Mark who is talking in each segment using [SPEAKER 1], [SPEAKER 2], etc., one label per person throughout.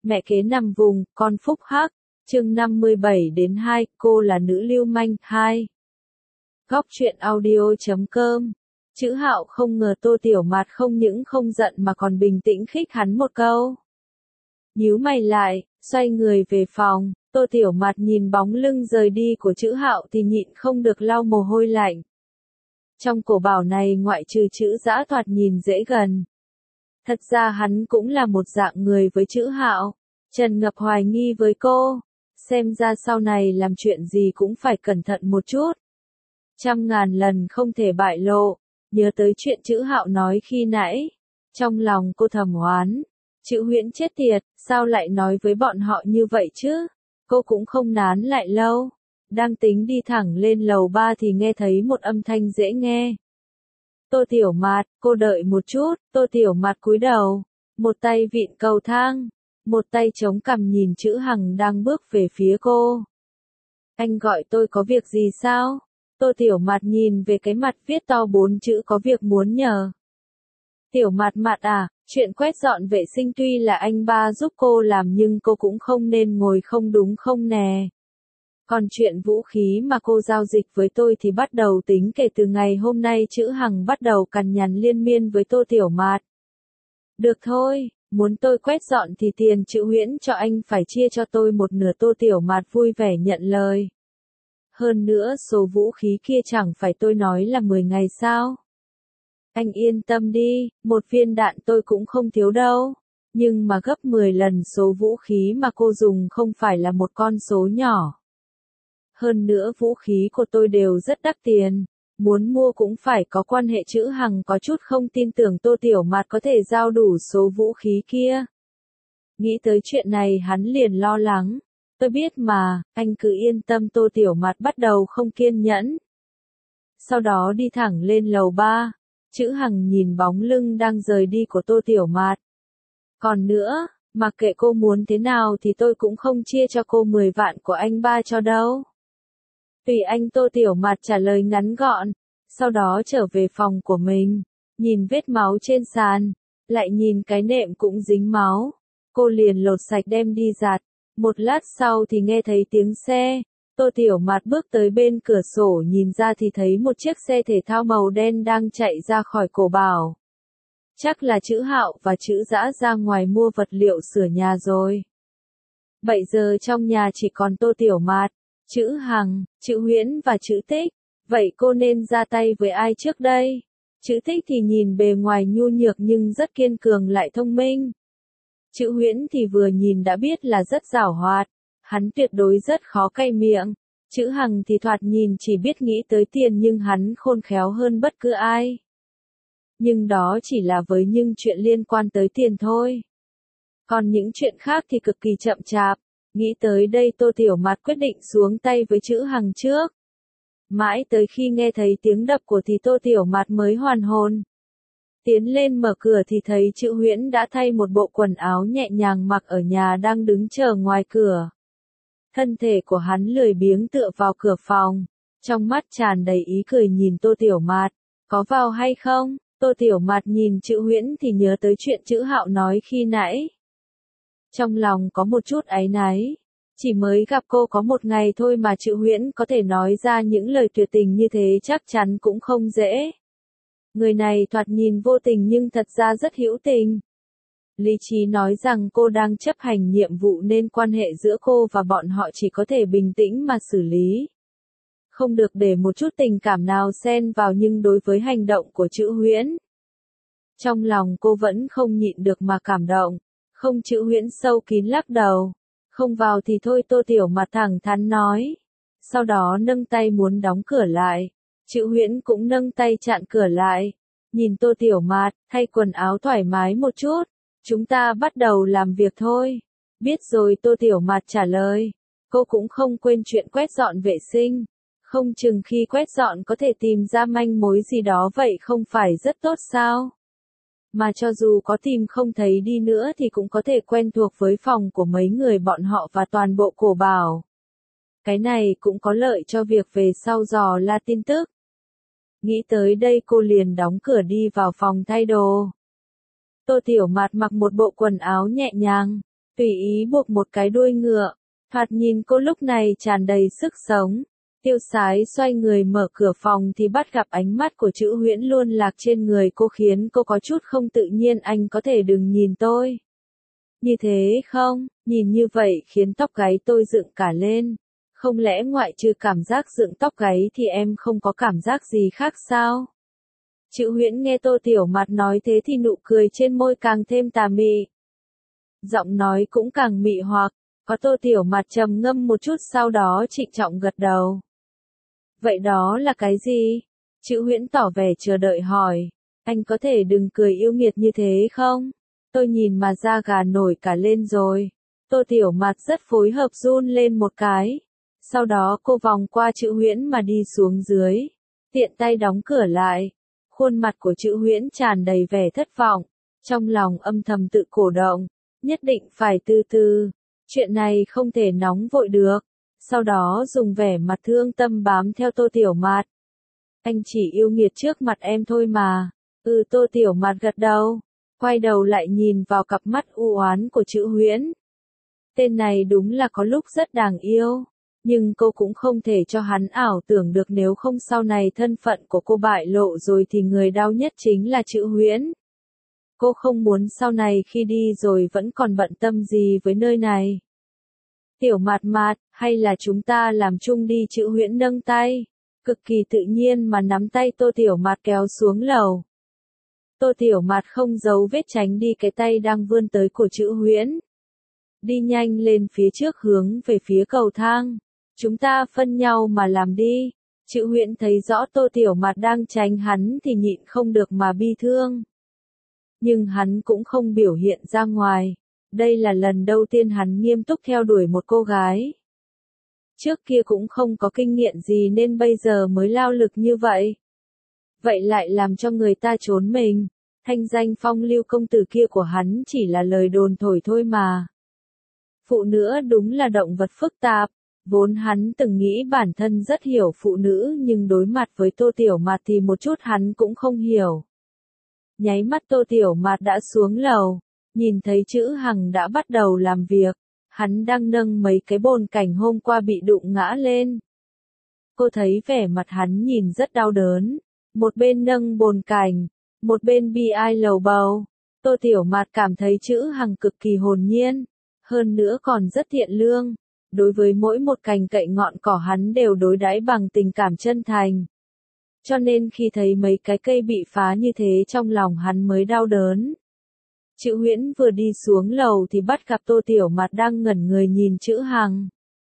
[SPEAKER 1] Mẹ kế nằm vùng, con phúc hắc. Chương 57-2, cô là nữ lưu manh, 2. Góc truyện audio.com. Chữ Hạo không ngờ Tô Tiểu Mạt không những không giận mà còn bình tĩnh khích hắn một câu. Nhíu mày lại, xoay người về phòng, Tô Tiểu Mạt nhìn bóng lưng rời đi của Chữ Hạo thì nhịn không được lau mồ hôi lạnh. Trong cổ bảo này ngoại trừ Chữ Dã thoạt nhìn dễ gần. Thật ra hắn cũng là một dạng người với Chữ Hạo. Trần Ngập hoài nghi với cô. Xem ra sau này làm chuyện gì cũng phải cẩn thận một chút. Trăm ngàn lần không thể bại lộ. Nhớ tới chuyện Chữ Hạo nói khi nãy. Trong lòng cô thầm oán. Chữ Huyễn chết tiệt, sao lại nói với bọn họ như vậy chứ? Cô cũng không nán lại lâu. Đang tính đi thẳng lên lầu 3 thì nghe thấy một âm thanh dễ nghe. Tô Tiểu Mạt, cô đợi một chút. Tô Tiểu Mạt cúi đầu. Một tay vịn cầu thang. Một tay chống cằm nhìn Chữ Hằng đang bước về phía cô. Anh gọi tôi có việc gì sao? Tô Tiểu Mạt nhìn về cái mặt viết to 4 chữ có việc muốn nhờ. Tiểu Mạt Mạt à, chuyện quét dọn vệ sinh tuy là anh ba giúp cô làm nhưng cô cũng không nên ngồi không đúng không nè. Còn chuyện vũ khí mà cô giao dịch với tôi thì bắt đầu tính kể từ ngày hôm nay. Chữ Hằng bắt đầu cằn nhằn liên miên với Tô Tiểu Mạt. Được thôi, muốn tôi quét dọn thì tiền Chữ Huyễn cho anh phải chia cho tôi một nửa. Tô Tiểu Mạt vui vẻ nhận lời. Hơn nữa số vũ khí kia chẳng phải tôi nói là 10 ngày sao? Anh yên tâm đi, một viên đạn tôi cũng không thiếu đâu. Nhưng mà gấp 10 lần số vũ khí mà cô dùng không phải là một con số nhỏ. Hơn nữa vũ khí của tôi đều rất đắt tiền. Muốn mua cũng phải có quan hệ. Chữ Hằng có chút không tin tưởng Tô Tiểu Mạt có thể giao đủ số vũ khí kia. Nghĩ tới chuyện này hắn liền lo lắng. Tôi biết mà, anh cứ yên tâm. Tô Tiểu Mạt bắt đầu không kiên nhẫn. Sau đó đi thẳng lên lầu 3. Chữ Hằng nhìn bóng lưng đang rời đi của Tô Tiểu Mạt. Còn nữa, mặc kệ cô muốn thế nào thì tôi cũng không chia cho cô 10 vạn của anh ba cho đâu. Tùy anh. Tô Tiểu Mạt trả lời ngắn gọn. Sau đó trở về phòng của mình. Nhìn vết máu trên sàn. Lại nhìn cái nệm cũng dính máu. Cô liền lột sạch đem đi giặt. Một lát sau thì nghe thấy tiếng xe. Tô Tiểu Mạt bước tới bên cửa sổ nhìn ra thì thấy một chiếc xe thể thao màu đen đang chạy ra khỏi cổ bảo. Chắc là Chữ Hạo và Chữ Dã ra ngoài mua vật liệu sửa nhà rồi. Bây giờ trong nhà chỉ còn Tô Tiểu Mạt, Chữ Hằng, Chữ Huyễn và Chữ Tích. Vậy cô nên ra tay với ai trước đây? Chữ Tích thì nhìn bề ngoài nhu nhược nhưng rất kiên cường lại thông minh. Chữ Huyễn thì vừa nhìn đã biết là rất giảo hoạt. Hắn tuyệt đối rất khó cay miệng. Chữ Hằng thì thoạt nhìn chỉ biết nghĩ tới tiền nhưng hắn khôn khéo hơn bất cứ ai. Nhưng đó chỉ là với những chuyện liên quan tới tiền thôi. Còn những chuyện khác thì cực kỳ chậm chạp. Nghĩ tới đây Tô Tiểu Mạt quyết định xuống tay với Chữ Hằng trước. Mãi tới khi nghe thấy tiếng đập của thì Tô Tiểu Mạt mới hoàn hồn. Tiến lên mở cửa thì thấy Chữ Huyễn đã thay một bộ quần áo nhẹ nhàng mặc ở nhà đang đứng chờ ngoài cửa. Thân thể của hắn lười biếng tựa vào cửa phòng. Trong mắt tràn đầy ý cười nhìn Tô Tiểu Mạt. Có vào hay không? Tô Tiểu Mạt nhìn Chữ Huyễn thì nhớ tới chuyện Chữ Hạo nói khi nãy. Trong lòng có một chút áy náy. Chỉ mới gặp cô có một ngày thôi mà Chữ Huyễn có thể nói ra những lời tuyệt tình như thế chắc chắn cũng không dễ. Người này thoạt nhìn vô tình nhưng thật ra rất hữu tình. Lý trí nói rằng cô đang chấp hành nhiệm vụ nên quan hệ giữa cô và bọn họ chỉ có thể bình tĩnh mà xử lý. Không được để một chút tình cảm nào xen vào nhưng đối với hành động của Chữ Huyễn. Trong lòng cô vẫn không nhịn được mà cảm động. Không. Chữ Huyễn sâu kín lắc đầu. Không vào thì thôi. Tô Tiểu Mạt thẳng thắn nói. Sau đó nâng tay muốn đóng cửa lại. Chữ Huyễn cũng nâng tay chặn cửa lại. Nhìn Tô Tiểu Mạt, thay quần áo thoải mái một chút. Chúng ta bắt đầu làm việc thôi. Biết rồi. Tô Tiểu Mạt trả lời. Cô cũng không quên chuyện quét dọn vệ sinh. Không chừng khi quét dọn có thể tìm ra manh mối gì đó vậy không phải rất tốt sao? Mà cho dù có tìm không thấy đi nữa thì cũng có thể quen thuộc với phòng của mấy người bọn họ và toàn bộ cổ bảo. Cái này cũng có lợi cho việc về sau dò la tin tức. Nghĩ tới đây cô liền đóng cửa đi vào phòng thay đồ. Tô Tiểu Mạt mặc một bộ quần áo nhẹ nhàng. tùy ý buộc một cái đuôi ngựa. Thoạt nhìn cô lúc này tràn đầy sức sống. Tiêu Sái xoay người mở cửa phòng thì bắt gặp ánh mắt của Chữ Huyễn luôn lạc trên người cô khiến cô có chút không tự nhiên. Anh có thể đừng nhìn tôi như thế không? Nhìn như vậy khiến tóc gáy tôi dựng cả lên. Không lẽ ngoại trừ cảm giác dựng tóc gáy thì em không có cảm giác gì khác sao? Chữ Huyễn nghe Tô Tiểu Mạt nói thế thì nụ cười trên môi càng thêm tà mị. Giọng nói cũng càng mị hoặc, có Tô Tiểu Mạt trầm ngâm một chút sau đó trịnh trọng gật đầu. Vậy đó là cái gì? Chữ Huyễn tỏ vẻ chờ đợi hỏi. Anh có thể đừng cười yêu nghiệt như thế không? Tôi nhìn mà da gà nổi cả lên rồi. Tô Tiểu Mạt rất phối hợp run lên một cái. Sau đó cô vòng qua Chữ Huyễn mà đi xuống dưới. Tiện tay đóng cửa lại. Khuôn mặt của Chữ Huyễn tràn đầy vẻ thất vọng. Trong lòng âm thầm tự cổ động. Nhất định phải từ từ. Chuyện này không thể nóng vội được. Sau đó dùng vẻ mặt thương tâm bám theo Tô Tiểu Mạt. Anh chỉ yêu nghiệt trước mặt em thôi mà. Tô Tiểu Mạt gật đầu. Quay đầu lại nhìn vào cặp mắt u oán của Chữ Huyễn. Tên này đúng là có lúc rất đáng yêu. Nhưng cô cũng không thể cho hắn ảo tưởng được nếu không sau này thân phận của cô bại lộ rồi thì người đau nhất chính là Chữ Huyễn. Cô không muốn sau này khi đi rồi vẫn còn bận tâm gì với nơi này. Tiểu Mạt Mạt, hay là chúng ta làm chung đi? Chữ Huyễn nâng tay. Cực kỳ tự nhiên mà nắm tay Tô Tiểu Mạt kéo xuống lầu. Tô Tiểu Mạt không giấu vết tránh đi cái tay đang vươn tới của Chữ Huyễn. Đi nhanh lên phía trước hướng về phía cầu thang. Chúng ta phân nhau mà làm đi. Chữ Huyễn thấy rõ Tô Tiểu Mạt đang tránh hắn thì nhịn không được mà bi thương. Nhưng hắn cũng không biểu hiện ra ngoài. Đây là lần đầu tiên hắn nghiêm túc theo đuổi một cô gái. Trước kia cũng không có kinh nghiệm gì nên bây giờ mới lao lực như vậy. Vậy lại làm cho người ta trốn mình. Thanh danh phong lưu công tử kia của hắn chỉ là lời đồn thổi thôi mà. Phụ nữ đúng là động vật phức tạp. Vốn hắn từng nghĩ bản thân rất hiểu phụ nữ nhưng đối mặt với Tô Tiểu Mạt thì một chút hắn cũng không hiểu. Nháy mắt Tô Tiểu Mạt đã xuống lầu. Nhìn thấy Chữ Hằng đã bắt đầu làm việc. Hắn đang nâng mấy cái bồn cảnh hôm qua bị đụng ngã lên. Cô thấy vẻ mặt hắn nhìn rất đau đớn. Một bên nâng bồn cảnh, một bên bi ai lầu bầu. Tô Tiểu Mạt cảm thấy Chữ Hằng cực kỳ hồn nhiên. Hơn nữa còn rất thiện lương. Đối với mỗi một cành cậy ngọn cỏ hắn đều đối đãi bằng tình cảm chân thành. Cho nên khi thấy mấy cái cây bị phá như thế trong lòng hắn mới đau đớn. Chữ Huyễn vừa đi xuống lầu thì bắt gặp Tô Tiểu Mạt đang ngẩn người nhìn Chữ Hằng.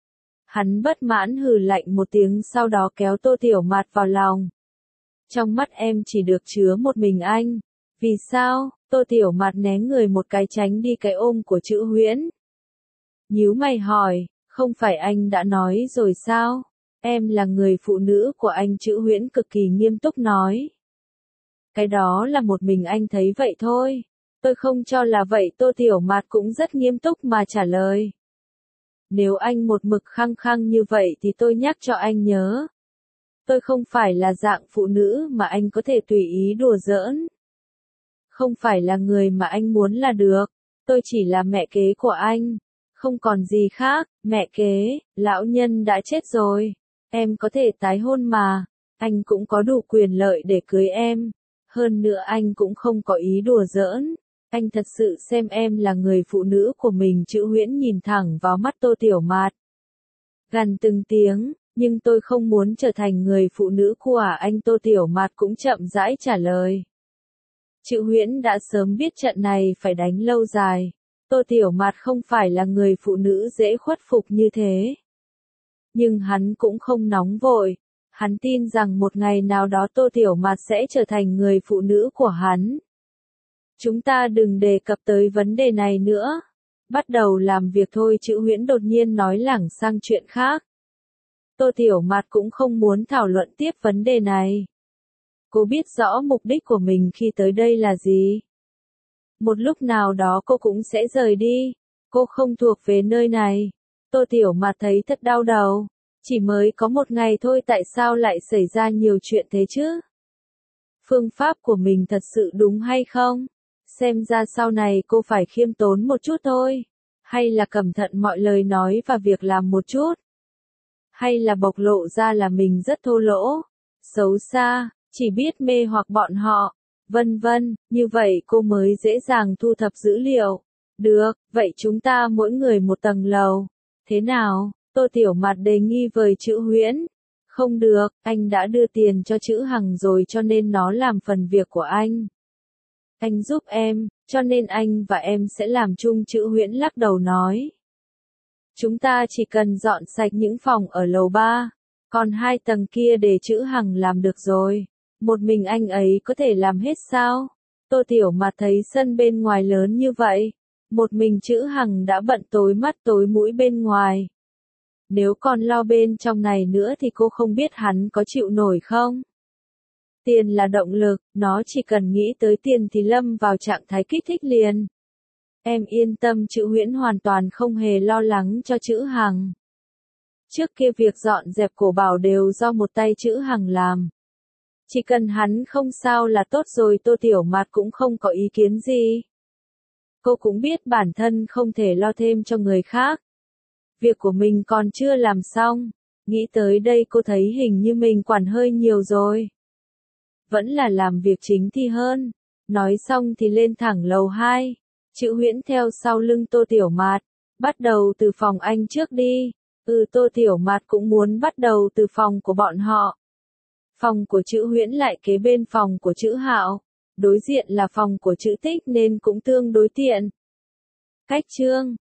[SPEAKER 1] Hắn bất mãn hừ lạnh một tiếng sau đó kéo Tô Tiểu Mạt vào lòng. Trong mắt em chỉ được chứa một mình anh. Vì sao? Tô Tiểu Mạt né người một cái tránh đi cái ôm của Chữ Huyễn. Nhíu mày hỏi, không phải anh đã nói rồi sao? Em là người phụ nữ của anh. Chữ Huyễn cực kỳ nghiêm túc nói. Cái đó là một mình anh thấy vậy thôi. Tôi không cho là vậy. Tô Tiểu Mạt cũng rất nghiêm túc mà trả lời. Nếu anh một mực khăng khăng như vậy thì tôi nhắc cho anh nhớ. Tôi không phải là dạng phụ nữ mà anh có thể tùy ý đùa giỡn. Không phải là người mà anh muốn là được. Tôi chỉ là mẹ kế của anh. Không còn gì khác. Mẹ kế, lão nhân đã chết rồi. Em có thể tái hôn mà. Anh cũng có đủ quyền lợi để cưới em. Hơn nữa anh cũng không có ý đùa giỡn. Anh thật sự xem em là người phụ nữ của mình. Chữ Huyễn nhìn thẳng vào mắt Tô Tiểu Mạt. Gằn từng tiếng, nhưng tôi không muốn trở thành người phụ nữ của anh. Tô Tiểu Mạt cũng chậm rãi trả lời. Chữ Huyễn đã sớm biết trận này phải đánh lâu dài. Tô Tiểu Mạt không phải là người phụ nữ dễ khuất phục như thế. Nhưng hắn cũng không nóng vội. Hắn tin rằng một ngày nào đó Tô Tiểu Mạt sẽ trở thành người phụ nữ của hắn. Chúng ta đừng đề cập tới vấn đề này nữa. Bắt đầu làm việc thôi. Chữ Huyễn đột nhiên nói lảng sang chuyện khác. Tô Tiểu Mạt cũng không muốn thảo luận tiếp vấn đề này. Cô biết rõ mục đích của mình khi tới đây là gì. Một lúc nào đó cô cũng sẽ rời đi. Cô không thuộc về nơi này. Tô Tiểu Mạt thấy thật đau đầu. Chỉ mới có một ngày thôi tại sao lại xảy ra nhiều chuyện thế chứ? Phương pháp của mình thật sự đúng hay không? Xem ra sau này cô phải khiêm tốn một chút thôi. Hay là cẩn thận mọi lời nói và việc làm một chút? Hay là bộc lộ ra là mình rất thô lỗ, xấu xa, chỉ biết mê hoặc bọn họ, vân vân, như vậy cô mới dễ dàng thu thập dữ liệu. Được, vậy chúng ta mỗi người một tầng lầu. Thế nào? Tô Tiểu Mạt đề nghị với Chữ Huyễn. Không được, anh đã đưa tiền cho Chữ Hằng rồi cho nên nó làm phần việc của anh. Anh giúp em, cho nên anh và em sẽ làm chung. Chữ Huyễn lắc đầu nói. Chúng ta chỉ cần dọn sạch những phòng ở lầu 3, còn 2 tầng kia để Chữ Hằng làm được rồi. Một mình anh ấy có thể làm hết sao? Tô Tiểu Mạt thấy sân bên ngoài lớn như vậy, một mình Chữ Hằng đã bận tối mắt tối mũi bên ngoài. Nếu còn lo bên trong này nữa thì cô không biết hắn có chịu nổi không? Tiền là động lực, nó chỉ cần nghĩ tới tiền thì lâm vào trạng thái kích thích liền. Em yên tâm, Chữ Huyễn hoàn toàn không hề lo lắng cho Chữ Hằng. Trước kia việc dọn dẹp cổ bảo đều do một tay Chữ Hằng làm. Chỉ cần hắn không sao là tốt rồi. Tô Tiểu Mạt cũng không có ý kiến gì. Cô cũng biết bản thân không thể lo thêm cho người khác. Việc của mình còn chưa làm xong. Nghĩ tới đây cô thấy hình như mình quản hơi nhiều rồi. Vẫn là làm việc chính thì hơn. Nói xong thì lên thẳng lầu 2. Chữ Huyễn theo sau lưng Tô Tiểu Mạt. Bắt đầu từ phòng anh trước đi. Tô Tiểu Mạt cũng muốn bắt đầu từ phòng của bọn họ. Phòng của Chữ Huyễn lại kế bên phòng của Chữ Hạo. Đối diện là phòng của Chữ Tích nên cũng tương đối tiện. Cách chương